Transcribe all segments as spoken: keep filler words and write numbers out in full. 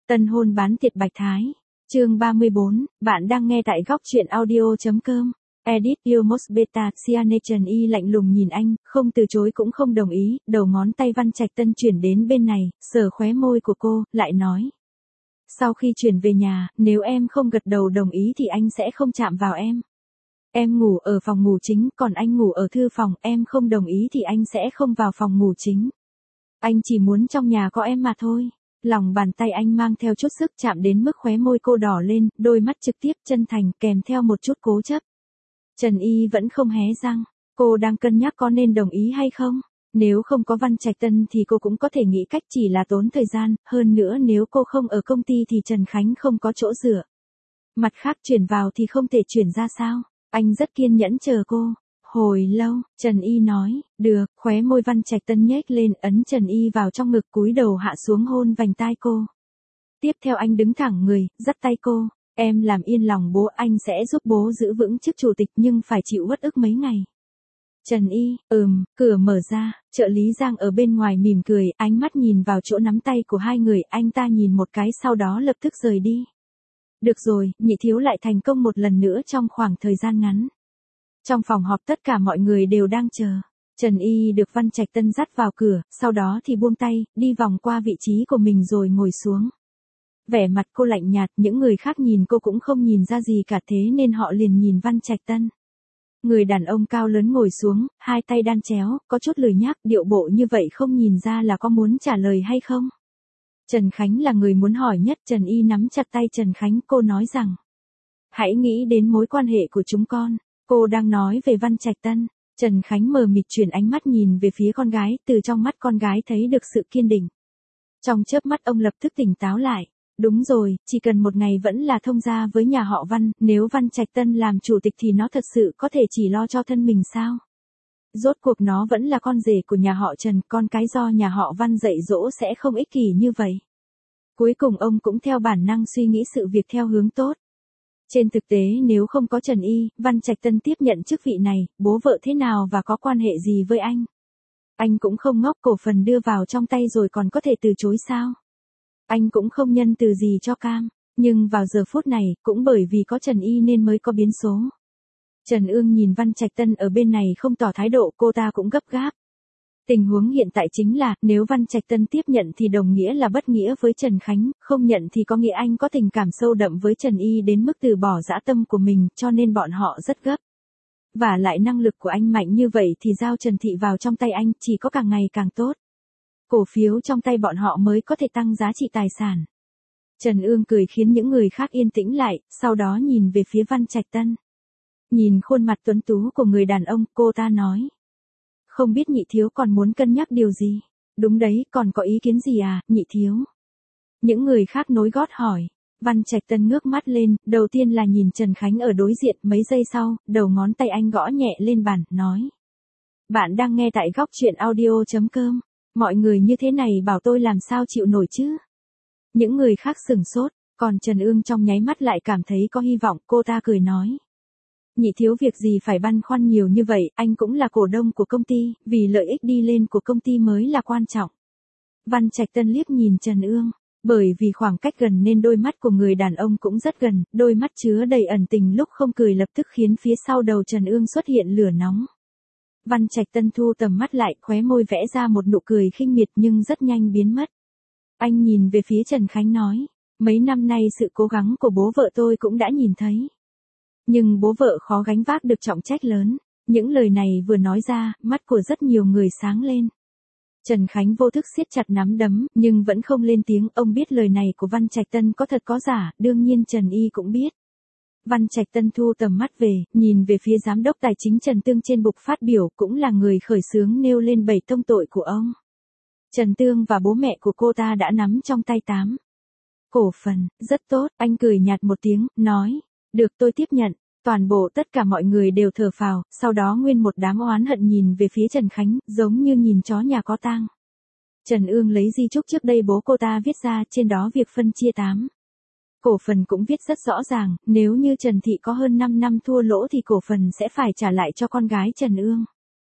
Tân hôn bán tiệt Bạch Thái. Chương ba mươi bốn, bạn đang nghe tại góc truyện audio.com. Edit Ilmos Beta, Cyanation Y lạnh lùng nhìn anh, không từ chối cũng không đồng ý, đầu ngón tay Văn Trạch Tân chuyển đến bên này, sờ khóe môi của cô, lại nói. Sau khi chuyển về nhà, nếu em không gật đầu đồng ý thì anh sẽ không chạm vào em. Em ngủ ở phòng ngủ chính, còn anh ngủ ở thư phòng, em không đồng ý thì anh sẽ không vào phòng ngủ chính. Anh chỉ muốn trong nhà có em mà thôi. Lòng bàn tay anh mang theo chút sức chạm đến mức khóe môi cô đỏ lên, đôi mắt trực tiếp chân thành kèm theo một chút cố chấp. Trần Y vẫn không hé răng, cô đang cân nhắc có nên đồng ý hay không. Nếu không có Văn Trạch Tân thì cô cũng có thể nghĩ cách, chỉ là tốn thời gian, hơn nữa nếu cô không ở công ty thì Trần Khánh không có chỗ dựa. Mặt khác chuyển vào thì không thể chuyển ra sao, anh rất kiên nhẫn chờ cô. Hồi lâu, Trần Y nói, được, khóe môi Văn Trạch Tân nhếch lên, ấn Trần Y vào trong ngực, cúi đầu hạ xuống hôn vành tai cô. Tiếp theo anh đứng thẳng người, dắt tay cô, em làm yên lòng bố, anh sẽ giúp bố giữ vững chức chủ tịch nhưng phải chịu uất ức mấy ngày. Trần Y, ừm, cửa mở ra, trợ lý Giang ở bên ngoài mỉm cười, ánh mắt nhìn vào chỗ nắm tay của hai người, anh ta nhìn một cái sau đó lập tức rời đi. Được rồi, nhị thiếu lại thành công một lần nữa trong khoảng thời gian ngắn. Trong phòng họp tất cả mọi người đều đang chờ. Trần Y được Văn Trạch Tân dắt vào cửa, sau đó thì buông tay, đi vòng qua vị trí của mình rồi ngồi xuống. Vẻ mặt cô lạnh nhạt, những người khác nhìn cô cũng không nhìn ra gì cả, thế nên họ liền nhìn Văn Trạch Tân. Người đàn ông cao lớn ngồi xuống, hai tay đan chéo, có chút lười nhác, điệu bộ như vậy không nhìn ra là có muốn trả lời hay không. Trần Khánh là người muốn hỏi nhất, Trần Y nắm chặt tay Trần Khánh, cô nói rằng. Hãy nghĩ đến mối quan hệ của chúng con. Cô đang nói về Văn Trạch Tân. Trần Khánh mờ mịt chuyển ánh mắt nhìn về phía con gái, từ trong mắt con gái thấy được sự kiên định. Trong chớp mắt ông lập tức tỉnh táo lại. Đúng rồi, chỉ cần một ngày vẫn là thông gia với nhà họ Văn, nếu Văn Trạch Tân làm chủ tịch thì nó thật sự có thể chỉ lo cho thân mình sao? Rốt cuộc nó vẫn là con rể của nhà họ Trần, con cái do nhà họ Văn dạy dỗ sẽ không ích kỷ như vậy. Cuối cùng ông cũng theo bản năng suy nghĩ sự việc theo hướng tốt. Trên thực tế nếu không có Trần Y, Văn Trạch Tân tiếp nhận chức vị này, bố vợ thế nào và có quan hệ gì với anh? Anh cũng không ngốc, cổ phần đưa vào trong tay rồi còn có thể từ chối sao? Anh cũng không nhân từ gì cho Cam, nhưng vào giờ phút này, cũng bởi vì có Trần Y nên mới có biến số. Trần Ương nhìn Văn Trạch Tân ở bên này không tỏ thái độ, cô ta cũng gấp gáp. Tình huống hiện tại chính là, nếu Văn Trạch Tân tiếp nhận thì đồng nghĩa là bất nghĩa với Trần Khánh, không nhận thì có nghĩa anh có tình cảm sâu đậm với Trần Y đến mức từ bỏ dã tâm của mình, cho nên bọn họ rất gấp. Và lại năng lực của anh mạnh như vậy thì giao Trần Thị vào trong tay anh chỉ có càng ngày càng tốt. Cổ phiếu trong tay bọn họ mới có thể tăng giá trị tài sản. Trần Ương cười khiến những người khác yên tĩnh lại, sau đó nhìn về phía Văn Trạch Tân. Nhìn khuôn mặt tuấn tú của người đàn ông, cô ta nói. Không biết nhị thiếu còn muốn cân nhắc điều gì? Đúng đấy, còn có ý kiến gì à, nhị thiếu? Những người khác nối gót hỏi. Văn Trạch Tân ngước mắt lên, đầu tiên là nhìn Trần Khánh ở đối diện, mấy giây sau, đầu ngón tay anh gõ nhẹ lên bàn, nói. Bạn đang nghe tại góc truyện audio.com. Mọi người như thế này bảo tôi làm sao chịu nổi chứ? Những người khác sửng sốt, còn Trần Ương trong nháy mắt lại cảm thấy có hy vọng, cô ta cười nói. Nhị thiếu việc gì phải băn khoăn nhiều như vậy, anh cũng là cổ đông của công ty, vì lợi ích đi lên của công ty mới là quan trọng. Văn Trạch Tân liếc nhìn Trần Ương, bởi vì khoảng cách gần nên đôi mắt của người đàn ông cũng rất gần, đôi mắt chứa đầy ẩn tình lúc không cười lập tức khiến phía sau đầu Trần Ương xuất hiện lửa nóng. Văn Trạch Tân thu tầm mắt lại, khóe môi vẽ ra một nụ cười khinh miệt nhưng rất nhanh biến mất. Anh nhìn về phía Trần Khánh nói, mấy năm nay sự cố gắng của bố vợ tôi cũng đã nhìn thấy. Nhưng bố vợ khó gánh vác được trọng trách lớn. Những lời này vừa nói ra, mắt của rất nhiều người sáng lên. Trần Khánh vô thức siết chặt nắm đấm, nhưng vẫn không lên tiếng, ông biết lời này của Văn Trạch Tân có thật có giả, đương nhiên Trần Y cũng biết. Văn Trạch Tân thu tầm mắt về, nhìn về phía giám đốc tài chính Trần Tương trên bục phát biểu, cũng là người khởi xướng nêu lên bảy tông tội của ông. Trần Tương và bố mẹ của cô ta đã nắm trong tay tám cổ phần, rất tốt, anh cười nhạt một tiếng, nói, được tôi tiếp nhận. Toàn bộ tất cả mọi người đều thở phào, sau đó nguyên một đám oán hận nhìn về phía Trần Khánh, giống như nhìn chó nhà có tang. Trần Ương lấy di chúc trước đây bố cô ta viết ra, trên đó việc phân chia tám cổ phần cũng viết rất rõ ràng, nếu như Trần Thị có hơn năm năm thua lỗ thì cổ phần sẽ phải trả lại cho con gái Trần Ương.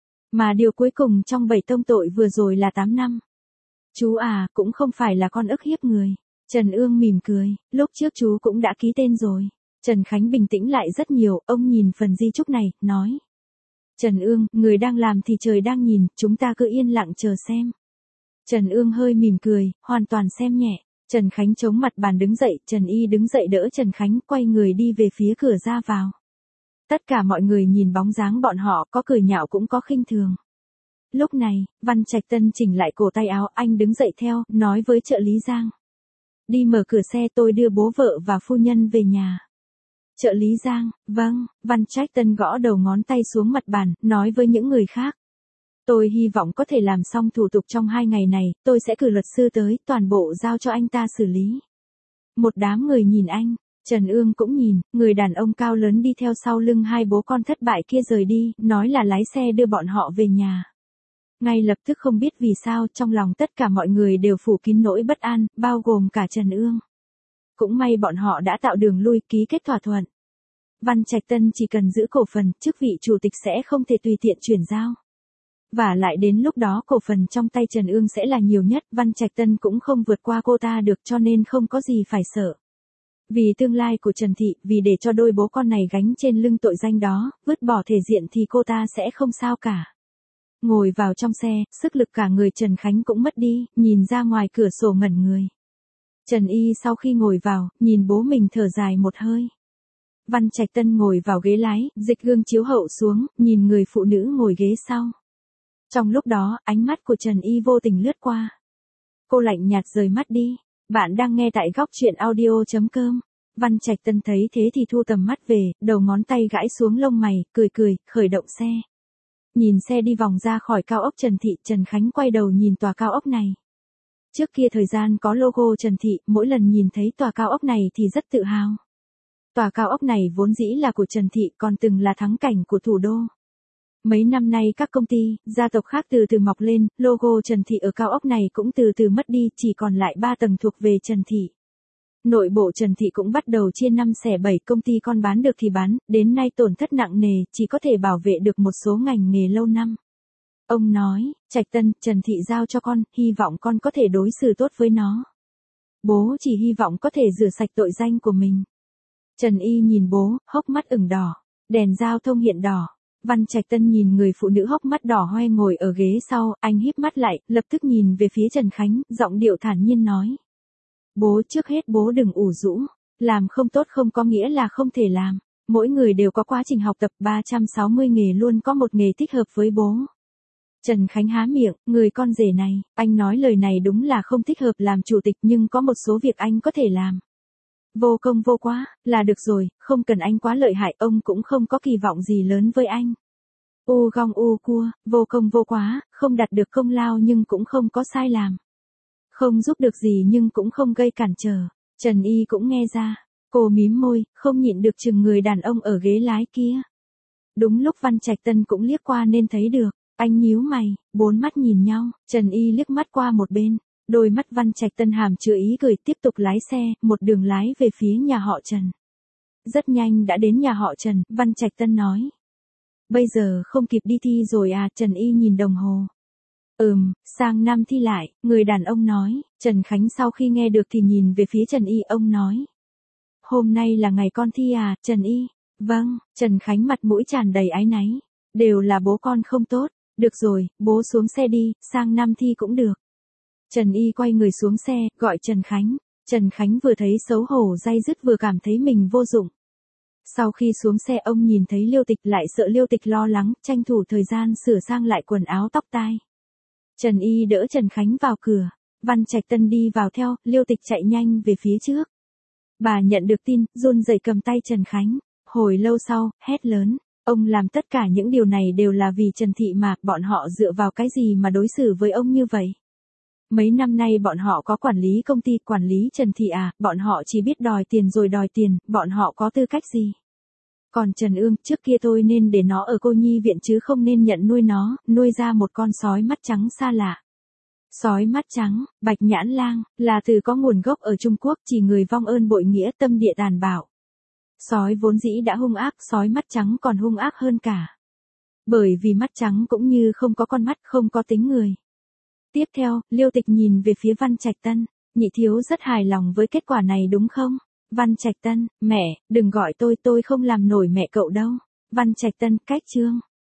Mà điều cuối cùng trong bảy tông tội vừa rồi là tám năm. Chú à, cũng không phải là con ức hiếp người. Trần Ương mỉm cười, lúc trước chú cũng đã ký tên rồi. Trần Khánh bình tĩnh lại rất nhiều, ông nhìn phần di chúc này, nói. Trần Ương, người đang làm thì trời đang nhìn, chúng ta cứ yên lặng chờ xem. Trần Ương hơi mỉm cười, hoàn toàn xem nhẹ. Trần Khánh chống mặt bàn đứng dậy, Trần Y đứng dậy đỡ Trần Khánh, quay người đi về phía cửa ra vào. Tất cả mọi người nhìn bóng dáng bọn họ, có cười nhạo cũng có khinh thường. Lúc này, Văn Trạch Tân chỉnh lại cổ tay áo, anh đứng dậy theo, nói với trợ lý Giang. Đi mở cửa xe, tôi đưa bố vợ và phu nhân về nhà. Trợ lý Giang, vâng, Văn Trạch Tân gõ đầu ngón tay xuống mặt bàn, nói với những người khác. Tôi hy vọng có thể làm xong thủ tục trong hai ngày này, tôi sẽ cử luật sư tới, toàn bộ giao cho anh ta xử lý. Một đám người nhìn anh, Trần Ương cũng nhìn, người đàn ông cao lớn đi theo sau lưng hai bố con thất bại kia rời đi, nói là lái xe đưa bọn họ về nhà. Ngay lập tức không biết vì sao trong lòng tất cả mọi người đều phủ kín nỗi bất an, bao gồm cả Trần Ương. Cũng may bọn họ đã tạo đường lui, ký kết thỏa thuận. Văn Trạch Tân chỉ cần giữ cổ phần, chức vị chủ tịch sẽ không thể tùy tiện chuyển giao. Và lại đến lúc đó cổ phần trong tay Trần Ương sẽ là nhiều nhất, Văn Trạch Tân cũng không vượt qua cô ta được cho nên không có gì phải sợ. Vì tương lai của Trần Thị, vì để cho đôi bố con này gánh trên lưng tội danh đó, vứt bỏ thể diện thì cô ta sẽ không sao cả. Ngồi vào trong xe, sức lực cả người Trần Khánh cũng mất đi, nhìn ra ngoài cửa sổ ngẩn người. Trần Y sau khi ngồi vào, nhìn bố mình thở dài một hơi. Văn Trạch Tân ngồi vào ghế lái, dịch gương chiếu hậu xuống, nhìn người phụ nữ ngồi ghế sau. Trong lúc đó, ánh mắt của Trần Y vô tình lướt qua. Cô lạnh nhạt rời mắt đi. Bạn đang nghe tại góc truyện audio chấm com. Văn Trạch Tân thấy thế thì thu tầm mắt về, đầu ngón tay gãi xuống lông mày, cười cười, khởi động xe. Nhìn xe đi vòng ra khỏi cao ốc Trần Thị, Trần Khánh quay đầu nhìn tòa cao ốc này. Trước kia thời gian có logo Trần Thị, mỗi lần nhìn thấy tòa cao ốc này thì rất tự hào. Tòa cao ốc này vốn dĩ là của Trần Thị, còn từng là thắng cảnh của thủ đô. Mấy năm nay các công ty, gia tộc khác từ từ mọc lên, logo Trần Thị ở cao ốc này cũng từ từ mất đi, chỉ còn lại ba tầng thuộc về Trần Thị. Nội bộ Trần Thị cũng bắt đầu chia năm xẻ bảy, công ty con bán được thì bán, đến nay tổn thất nặng nề, chỉ có thể bảo vệ được một số ngành nghề lâu năm. Ông nói, Trạch Tân, Trần Thị giao cho con, hy vọng con có thể đối xử tốt với nó. Bố chỉ hy vọng có thể rửa sạch tội danh của mình. Trần Y nhìn bố, hốc mắt ửng đỏ, đèn giao thông hiện đỏ. Văn Trạch Tân nhìn người phụ nữ hốc mắt đỏ hoe ngồi ở ghế sau, anh híp mắt lại, lập tức nhìn về phía Trần Khánh, giọng điệu thản nhiên nói. Bố, trước hết bố đừng ủ rũ, làm không tốt không có nghĩa là không thể làm. Mỗi người đều có quá trình học tập, ba trăm sáu mươi nghề luôn có một nghề thích hợp với bố. Trần Khánh há miệng, người con rể này, anh nói lời này đúng là không thích hợp làm chủ tịch nhưng có một số việc anh có thể làm. Vô công vô quá, là được rồi, không cần anh quá lợi hại, ông cũng không có kỳ vọng gì lớn với anh. U gong u cua, vô công vô quá, không đạt được công lao nhưng cũng không có sai làm. Không giúp được gì nhưng cũng không gây cản trở. Trần Y cũng nghe ra, cô mím môi, không nhịn được chừng người đàn ông ở ghế lái kia. Đúng lúc Văn Trạch Tân cũng liếc qua nên thấy được, anh nhíu mày, bốn mắt nhìn nhau, Trần Y liếc mắt qua một bên. Đôi mắt Văn Trạch Tân hàm chứa ý cười, tiếp tục lái xe, một đường lái về phía nhà họ Trần. Rất nhanh đã đến nhà họ Trần, Văn Trạch Tân nói. Bây giờ không kịp đi thi rồi à, Trần Y nhìn đồng hồ. Ừm, sang năm thi lại, người đàn ông nói. Trần Khánh sau khi nghe được thì nhìn về phía Trần Y, ông nói. Hôm nay là ngày con thi à, Trần Y? Vâng, Trần Khánh mặt mũi tràn đầy áy náy. Đều là bố con không tốt. Được rồi, bố xuống xe đi, sang năm thi cũng được. Trần Y quay người xuống xe, gọi Trần Khánh. Trần Khánh vừa thấy xấu hổ day dứt vừa cảm thấy mình vô dụng. Sau khi xuống xe ông nhìn thấy Liêu Tịch lại sợ Liêu Tịch lo lắng, tranh thủ thời gian sửa sang lại quần áo tóc tai. Trần Y đỡ Trần Khánh vào cửa. Văn Trạch Tân đi vào theo, Liêu Tịch chạy nhanh về phía trước. Bà nhận được tin, run rẩy cầm tay Trần Khánh. Hồi lâu sau, hét lớn. Ông làm tất cả những điều này đều là vì Trần Thị mà, bọn họ dựa vào cái gì mà đối xử với ông như vậy? Mấy năm nay bọn họ có quản lý công ty, quản lý Trần Thị à, bọn họ chỉ biết đòi tiền rồi đòi tiền, bọn họ có tư cách gì? Còn Trần Ương, trước kia tôi nên để nó ở cô nhi viện chứ không nên nhận nuôi nó, nuôi ra một con sói mắt trắng xa lạ. Sói mắt trắng, bạch nhãn lang, là từ có nguồn gốc ở Trung Quốc, chỉ người vong ơn bội nghĩa, tâm địa tàn bạo. Sói vốn dĩ đã hung ác, sói mắt trắng còn hung ác hơn cả. Bởi vì mắt trắng cũng như không có con mắt, không có tính người. Tiếp theo, Liêu Tịch nhìn về phía Văn Trạch Tân. Nhị thiếu rất hài lòng với kết quả này đúng không? Văn Trạch Tân, mẹ, đừng gọi tôi, tôi không làm nổi mẹ cậu đâu. Văn Trạch Tân, cách chương.